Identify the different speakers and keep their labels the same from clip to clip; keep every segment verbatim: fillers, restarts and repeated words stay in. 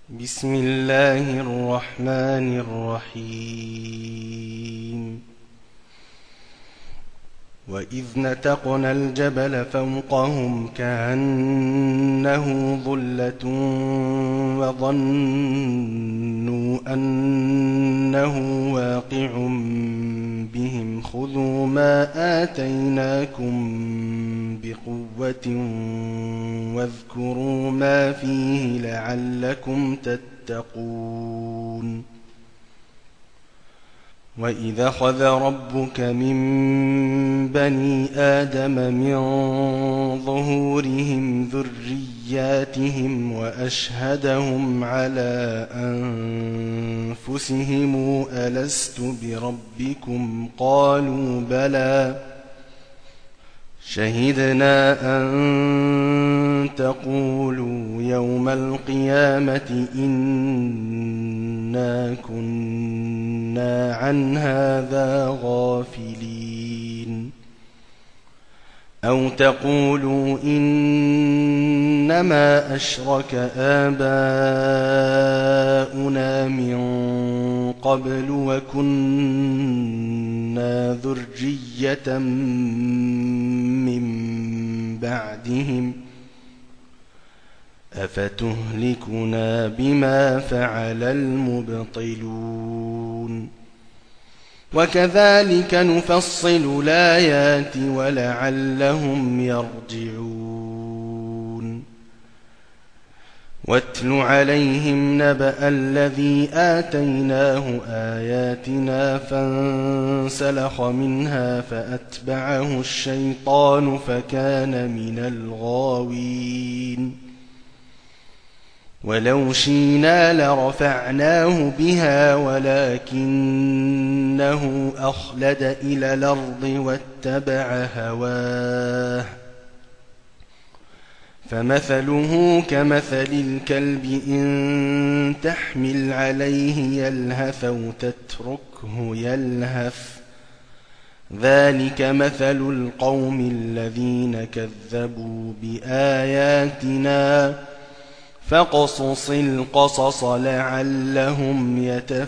Speaker 1: بسم الله الرحمن الرحيم وإذ نتقنا الجبل فوقهم كأنه ظلة وظنوا أنه واقع بهم خذوا ما آتيناكم بقوة واذكروا ما فيه لعلكم تتقون وإذا أخذ ربك من بني آدم من ظهورهم ذرياتهم وأشهدهم على أنفسهم ألست بربكم قالوا بلى شهدنا أن تقولوا يوم القيامة إنا كنا عن هذا غافلين أو تقولوا إنما أشرك آباؤنا من قبل وكنا ذرية من بعدهم أفتهلكنا بما فعل المبطلون وكذلك نفصل الآيات ولعلهم يرجعون واتل عليهم نبأ الذي آتيناه آياتنا فانسلخ منها فأتبعه الشيطان فكان من الغاوين ولو شئنا لرفعناه بها ولكنه أخلد إلى الأرض واتبع هواه فمثله كمثل الكلب إن تحمل عليه يلهث أو تتركه يلهث ذلك مثل القوم الذين كذبوا بآياتنا فاقصص القصص لعلهم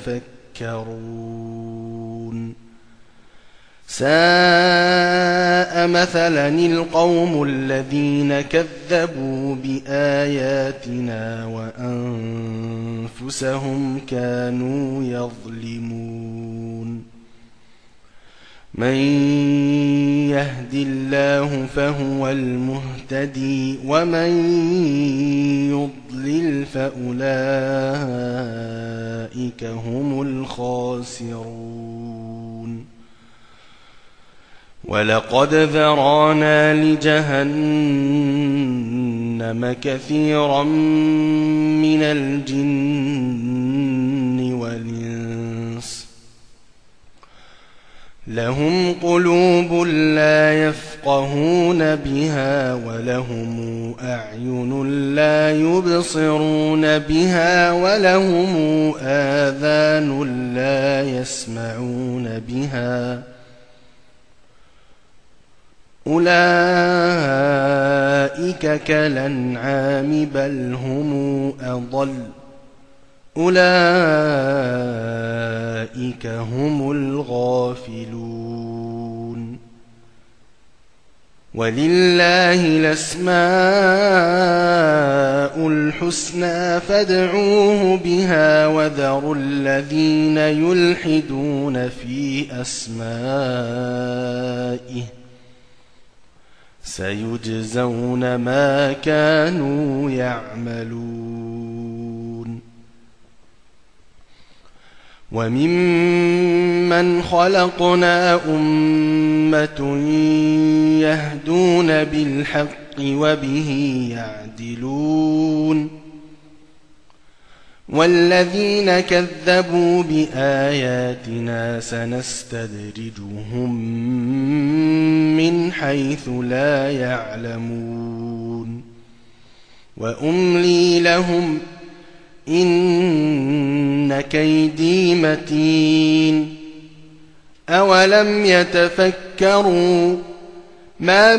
Speaker 1: يتفكرون ساء مثلا القوم الذين كذبوا بآياتنا وأنفسهم كانوا يظلمون من يهد الله فهو المهتدي ومن يضلل فأولئك هم الخاسرون ولقد ذرانا لجهنم كثيرا من الجن والإنس لهم قلوب لا يفقهون بها ولهم أعين لا يبصرون بها ولهم آذان لا يسمعون بها أولئك كالأنعام بل هم أضل أولئك هم الغافلون ولله الأسماء الحسنى فادعوه بها وذروا الذين يلحدون في أسمائه سيجزون ما كانوا يعملون وممن خلقنا أمة يهدون بالحق وبه يعدلون والذين كذبوا بآياتنا سنستدرجهم من حيث لا يعلمون وأملي لهم إن كيدي متين أولم يتفكروا ما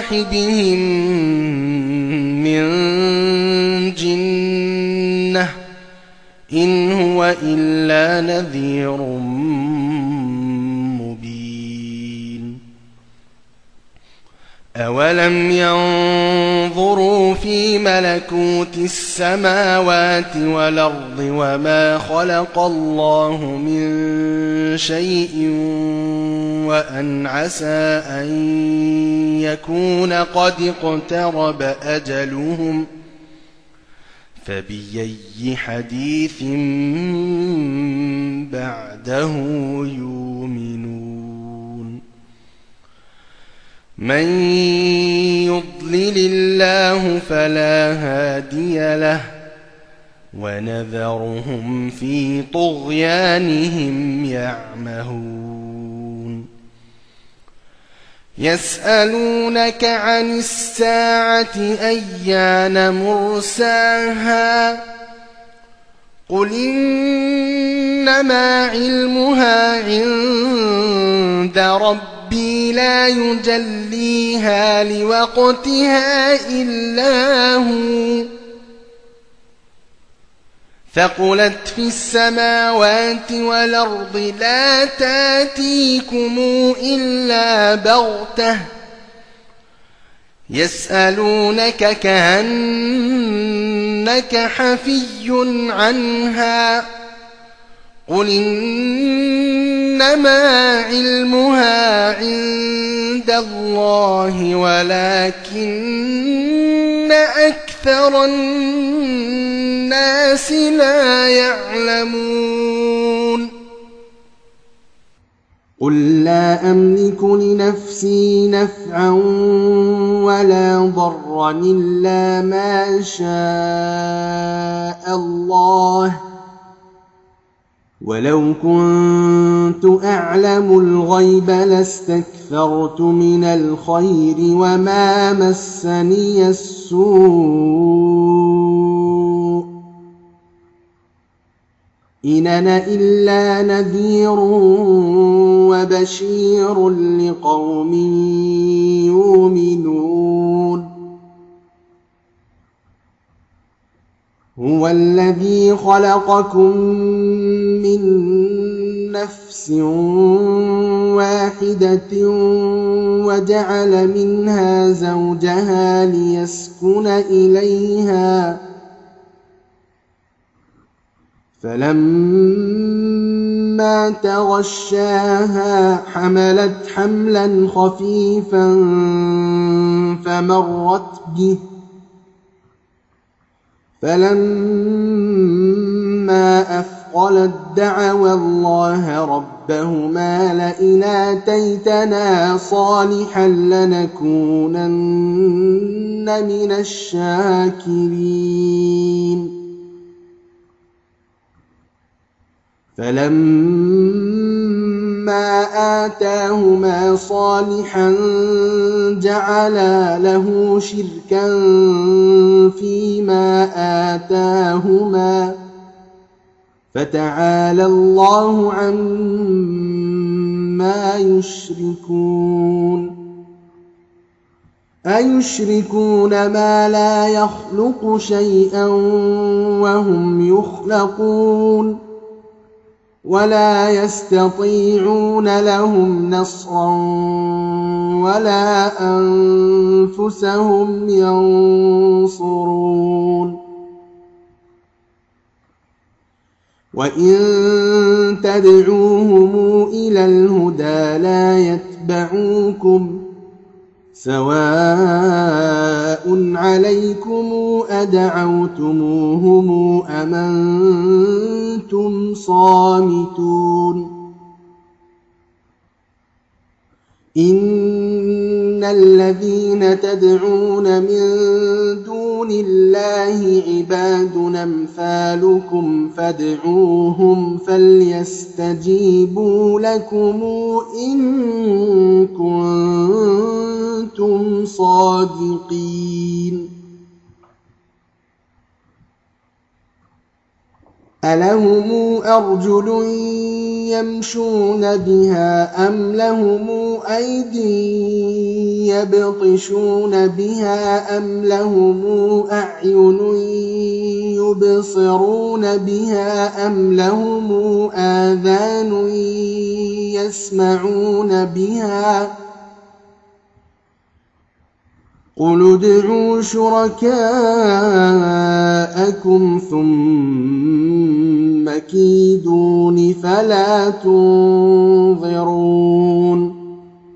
Speaker 1: بصاحبهم من جنة إن هو إلا نذير مبين أولم ينظروا في ملكوت السماوات والأرض وما خلق الله من شيء وأن عسى أن يكون قد اقترب أجلهم فبأي حديث بعده يؤمنون من يضلل الله فلا هادي له ونذرهم في طغيانهم يعمهون يسألونك عن الساعة أيان مرساها قل إنما علمها عند ربي لا يجليها لوقتها إلا هو ثقلت في السماوات والأرض لا تاتيكم إلا بغتة يسألونك كأنك حفي عنها قل إنما علمها عند الله ولكن أكثر الناس لا يعلمون
Speaker 2: قل لا أملك لنفسي نفعا ولا ضرا إلا ما شاء الله ولو كنت أعلم الغيب لاستكثرت من الخير وما مسني السوء إن أنا إلا نذير وبشير لقوم يؤمنون هو الذي خلقكم من نفس واحدة وجعل منها زوجها ليسكن إليها فلما تغشاها حملت حملا خفيفا فمرت به فلما أثقلت دعوا الله ربهما لئن آتيتنا صالحا لنكونن من الشاكرين فلما آتاهما صالحا جعلا له شركا فيما آتاهما فتعالى الله عما يشركون أيشركون ما لا يخلق شيئا وهم يخلقون ولا يستطيعون لهم نصرا ولا أنفسهم ينصرون وإن تدعوهم إلى الهدى لا يتبعوكم سواء عليكم أدعوتموهم أم أنتم صامتون إن الذين تدعون من دون الله عباد أمثالكم فادعوهم فليستجيبوا لكم إن كنتم صادقين ألهم أرجل يمشون بها أم لهم أيدي يبطشون بها أم لهم أعين يبصرون بها أم لهم آذان يسمعون بها قل ادعوا شركاءكم ثم كيدون فلا تنظرون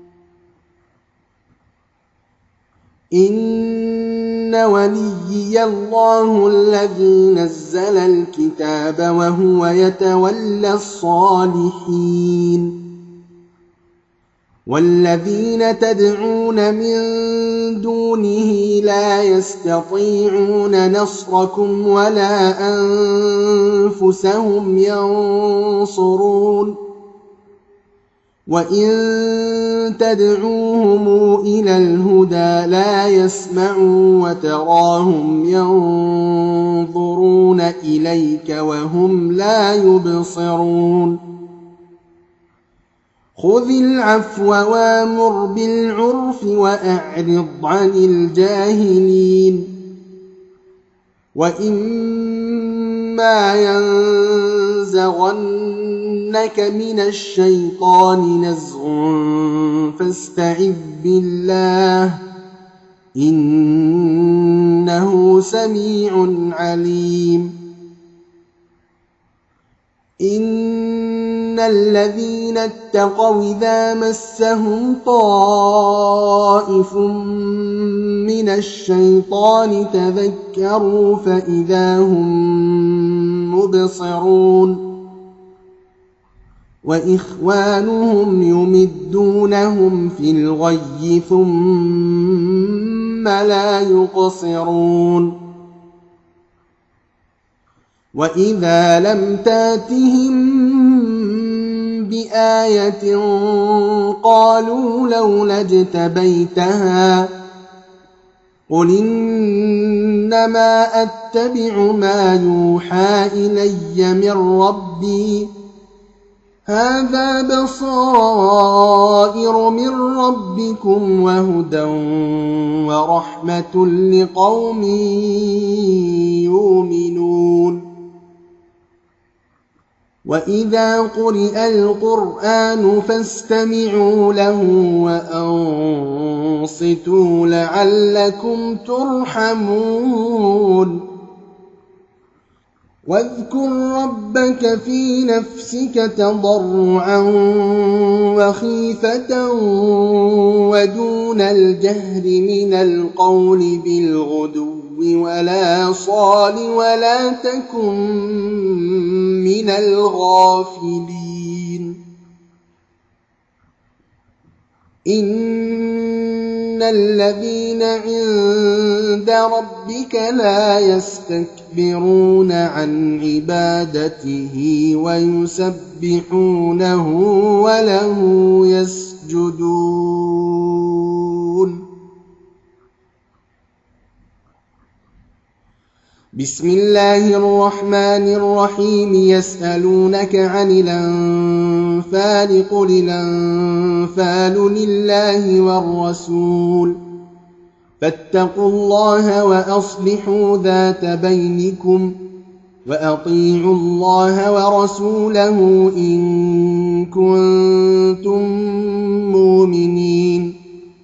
Speaker 2: إن وليي الله الذي نزل الكتاب وهو يتولى الصالحين والذين تدعون من دونه لا يستطيعون نصركم ولا أنفسهم ينصرون وإن تدعوهم إلى الهدى لا يسمعوا وتراهم ينظرون إليك وهم لا يبصرون خذ العفو وامر بالعرف وأعرض عن الجاهلين وإما ينزغنك من الشيطان نزغ فاستعذ بالله إنه سميع عليم إن الذين اتقوا إذا مسهم طائف من الشيطان تذكروا فإذا هم مبصرون وإخوانهم يمدونهم في الغي ثم لا يقصرون وإذا لم تاتهم بآية قالوا لولا اجتبيتها قل إنما أتبع ما يوحى إلي من ربي هذا بصائر من ربكم وهدى ورحمة لقوم يؤمنون وإذا قرئ القرآن فاستمعوا له وأنصتوا لعلكم ترحمون واذكر ربك في نفسك تضرعا وخيفة ودون الجهر من القول بالغدو ولا صال ولا تكن من الغافلين إن الذين عند ربك لا يستكبرون عن عبادته ويسبحونه وله يسجدون بسم الله الرحمن الرحيم يسألونك عن الأنفال قل الأنفال لله والرسول فاتقوا الله وأصلحوا ذات بينكم وأطيعوا الله ورسوله إن كنتم مؤمنين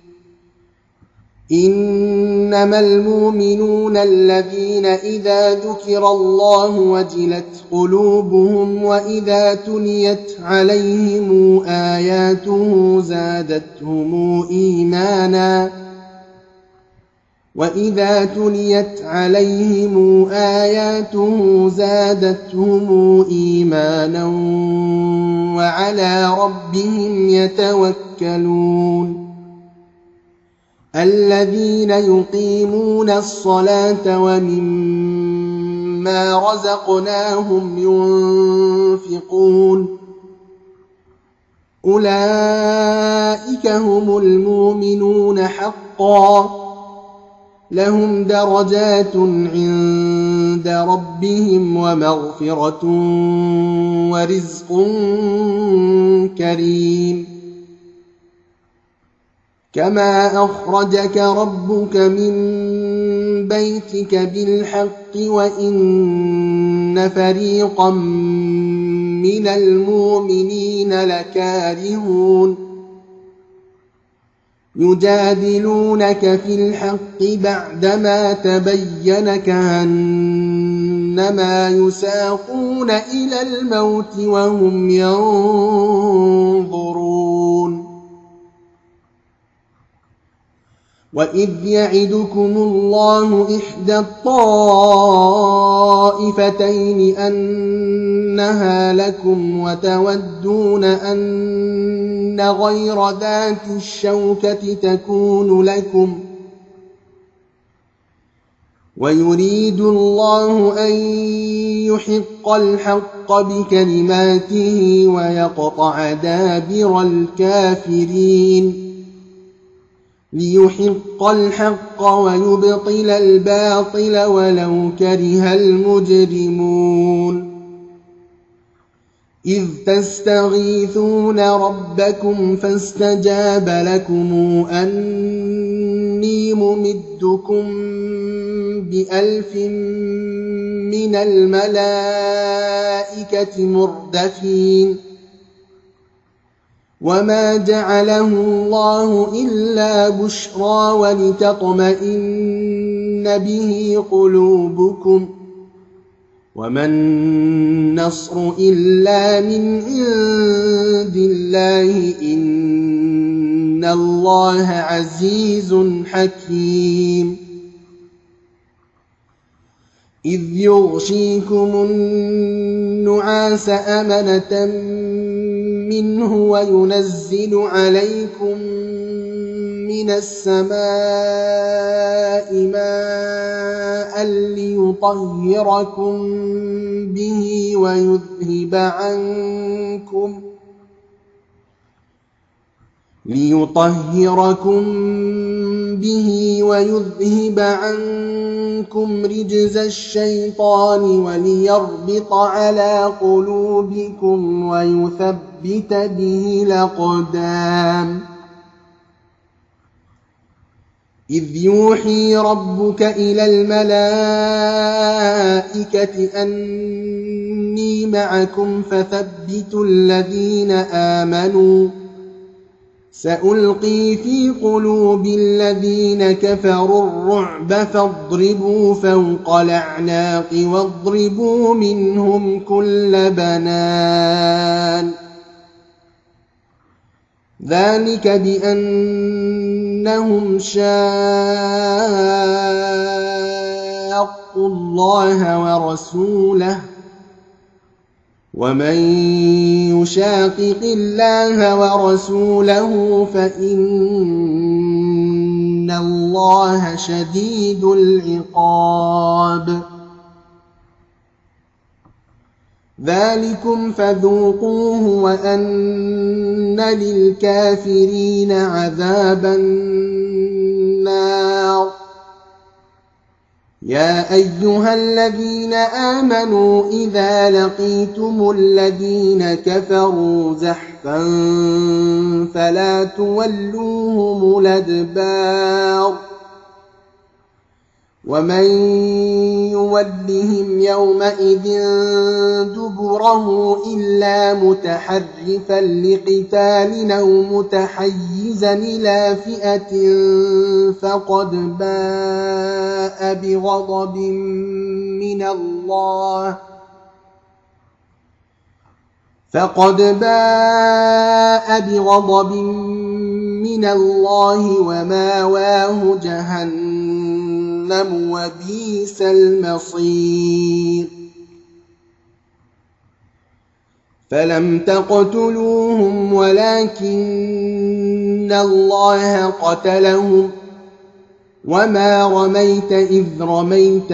Speaker 2: إنما المؤمنون الذين إذا ذكر الله وجلت قلوبهم وإذا تليت عليهم آياته زادتهم إيمانا وإذا تليت عليهم آياته زادتهم إيمانا وعلى ربهم يتوكلون الذين يقيمون الصلاة ومما رزقناهم ينفقون أولئك هم المؤمنون حقا لهم درجات عند ربهم ومغفرة ورزق كريم كما أخرجك ربك من بيتك بالحق وإن فريقا من المؤمنين لكارهون يجادلونك في الحق بعدما تبين كأنما يساقون إلى الموت وهم ينظرون وإذ يعدكم الله إحدى الطائفتين أنها لكم وتودون أن غير ذات الشوكة تكون لكم ويريد الله أن يحق الحق بكلماته ويقطع دابر الكافرين ليحق الحق ويبطل الباطل ولو كره المجرمون إذ تستغيثون ربكم فاستجاب لكم أني ممدكم بألف من الملائكة مردفين وما جعله الله إلا بشرى ولتطمئن به قلوبكم وما النصر إلا من عند الله إن الله عزيز حكيم إذ يغشيكم النعاس أمنة منه وينزل عليكم من السماء ماء ليطهركم به ويذهب عنكم ليطهركم به ويذهب عنكم رجز الشيطان وليربط على قلوبكم ويثبت به الأقدام إذ يوحي ربك إلى الملائكة أني معكم فثبتوا الذين آمنوا سألقي في قلوب الذين كفروا الرعب فاضربوا فوق الأعناق واضربوا منهم كل بنان ذلك بأنهم شاقوا الله ورسوله ومن يشاقق الله ورسوله فإن الله شديد العقاب ذلكم فذوقوه وأن للكافرين عذاب النار يا أيها الذين آمنوا إذا لقيتم الذين كفروا زحفا فلا تولوهم الأدبار ومن يولهم يومئذ دبره إلا متحرفا لقتال أو متحيزا إلى فئة فقد باء بغضب من الله فقد باء بغضب من الله وماواه جهنم وبئس المصير فلم تقتلوهم ولكن الله قتلهم وما رميت إذ رميت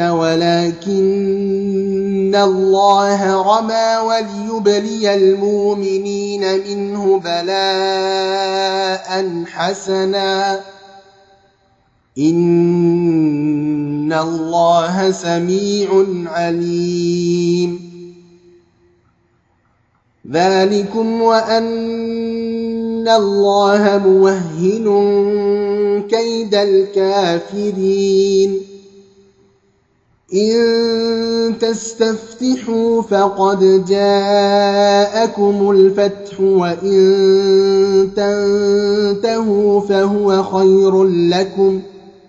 Speaker 2: ولكن الله رمى وليبلي المؤمنين منه بلاء حسنا إن الله سميع عليم ذلكم وأن الله موهن كيد الكافرين إن تستفتحوا فقد جاءكم الفتح وإن تنتهوا فهو خير لكم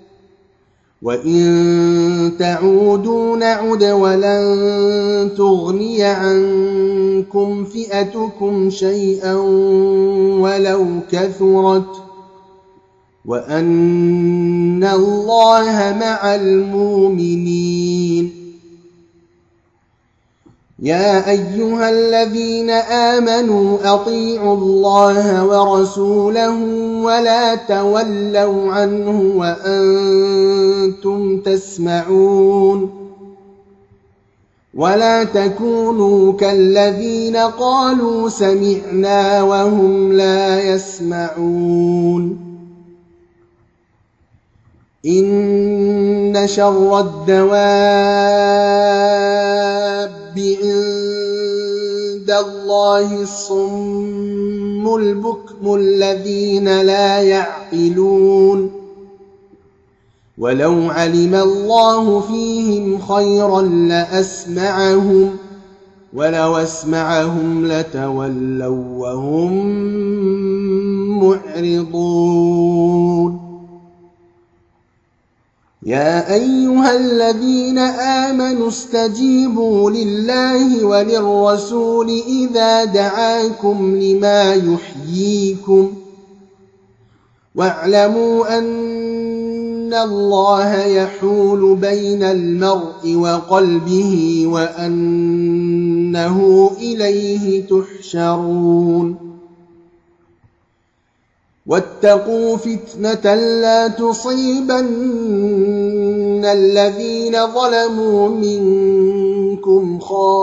Speaker 2: وإن تعودوا نعد ولن تغني عنكم فئتكم شيئا ولو كثرت وأن الله مع المؤمنين يا أيها الذين آمنوا أطيعوا الله ورسوله ولا تولوا عنه وأنتم تسمعون ولا تكونوا كالذين قالوا سمعنا وهم لا يسمعون إن شر الدواب عند الله الصم البكم الذين لا يعقلون ولو علم الله فيهم خيرا لأسمعهم ولو أسمعهم لتولوا وهم معرضون يا أيها الذين آمنوا استجيبوا لله وللرسول إذا دعاكم لما يحييكم واعلموا أن الله يحول بين المرء وقلبه وأنه إليه تحشرون واتقوا فتنة لا تصيبن الذين ظلموا منكم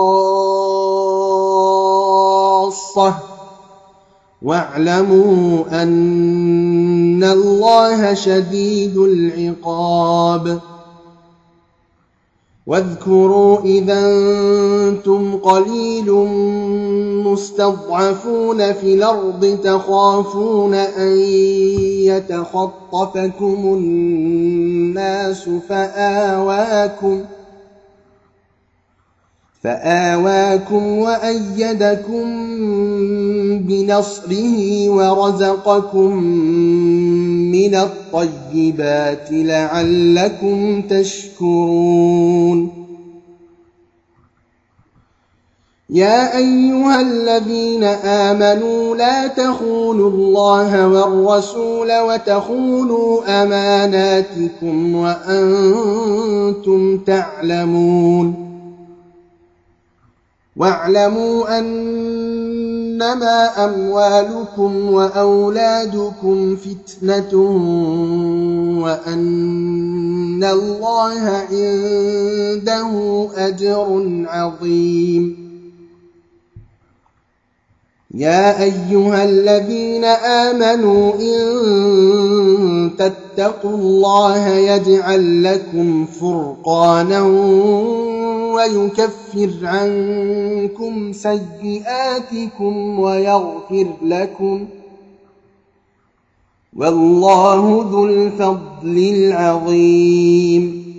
Speaker 2: خاصة واعلموا أن الله شديد العقاب واذكروا إذا أنتم قليل مستضعفون في الأرض تخافون أن يتخطفكم الناس فآواكم فآواكم وأيدكم بنصره ورزقكم من الطيبات لعلكم تشكرون يا أيها الذين آمنوا لا تخونوا الله والرسول وتخونوا أماناتكم وأنتم تعلمون واعلموا أنما أموالكم وأولادكم فتنة وأن الله عنده أجر عظيم يا أيها الذين آمنوا إن تتقوا الله يجعل لكم فرقانا ويكفر عنكم سيئاتكم ويغفر لكم والله ذو الفضل العظيم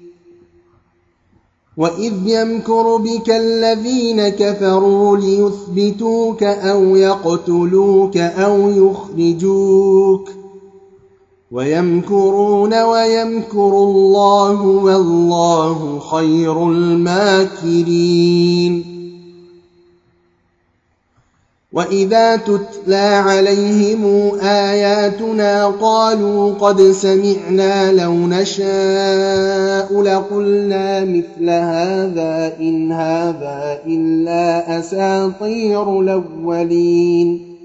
Speaker 2: وإذ يمكر بك الذين كفروا ليثبتوك أو يقتلوك أو يخرجوك ويمكرون ويمكر الله والله خير الماكرين وإذا تتلى عليهم آياتنا قالوا قد سمعنا لو نشاء لقلنا مثل هذا إن هذا إلا أساطير الأولين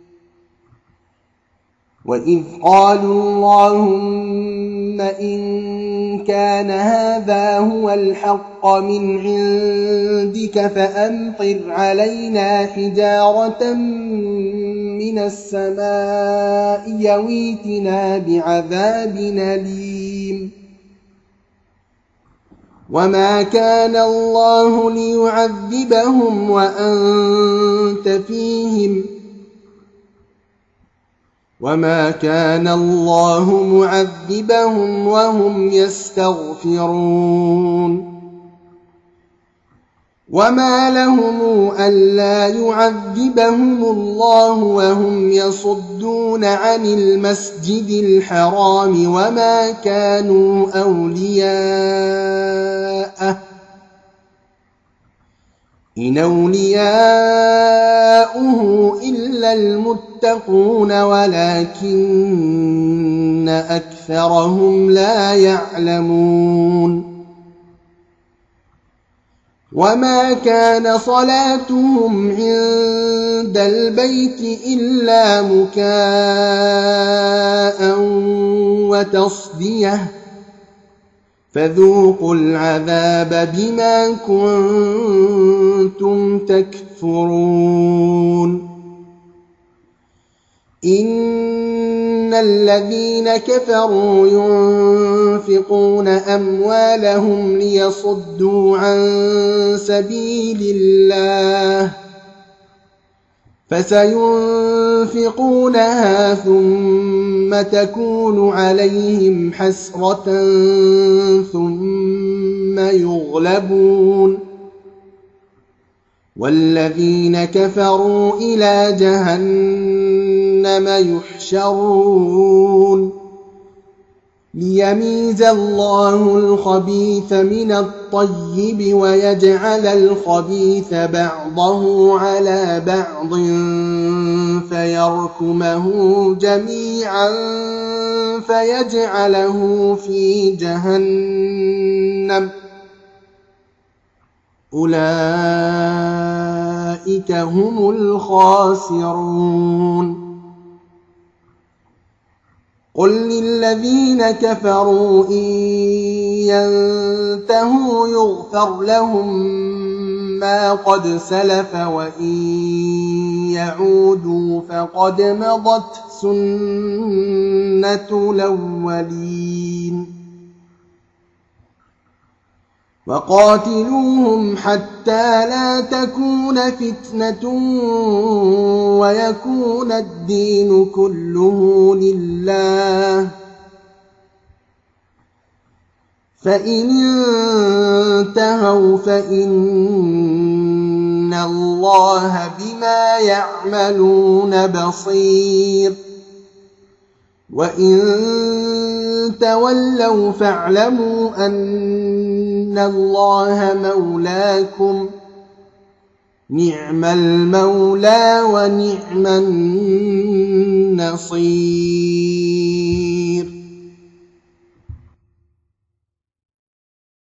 Speaker 2: وإذ قالوا اللهم إن كان هذا هو الحق من عندك فأمطر علينا حجارة من السماء يويتنا بعذاب أليم وما كان الله ليعذبهم وأنت فيهم وما كان الله معذبهم وهم يستغفرون وما لهم ألا يعذبهم الله وهم يصدون عن المسجد الحرام وما كانوا أولياءه إن أولياؤه إلا المتقون ولكن أكثرهم لا يعلمون وما كان صلاتهم عند البيت إلا مكاء وتصديه فذوقوا العذاب بما كنتم تكفرون إن الذين كفروا ينفقون أموالهم ليصدوا عن سبيل الله فسينفقونها ثم تكون عليهم حسرة ثم يغلبون والذين كفروا إلى جهنم يحشرون ليميز الله الخبيث من الطيب ويجعل الخبيث بعضه على بعض فيركمه جميعا فيجعله في جهنم أولئك هم الخاسرون قل للذين كفروا إن ينتهوا يغفر لهم ما قد سلف وإن يعودوا فقد مضت سنة الأولين وقاتلوهم حتى لا تكون فتنة ويكون الدين كله لله فإن انتهوا فإن الله بما يعملون بصير وإن تولوا فاعلموا أن الله مولاكم نعم المولى ونعم النصير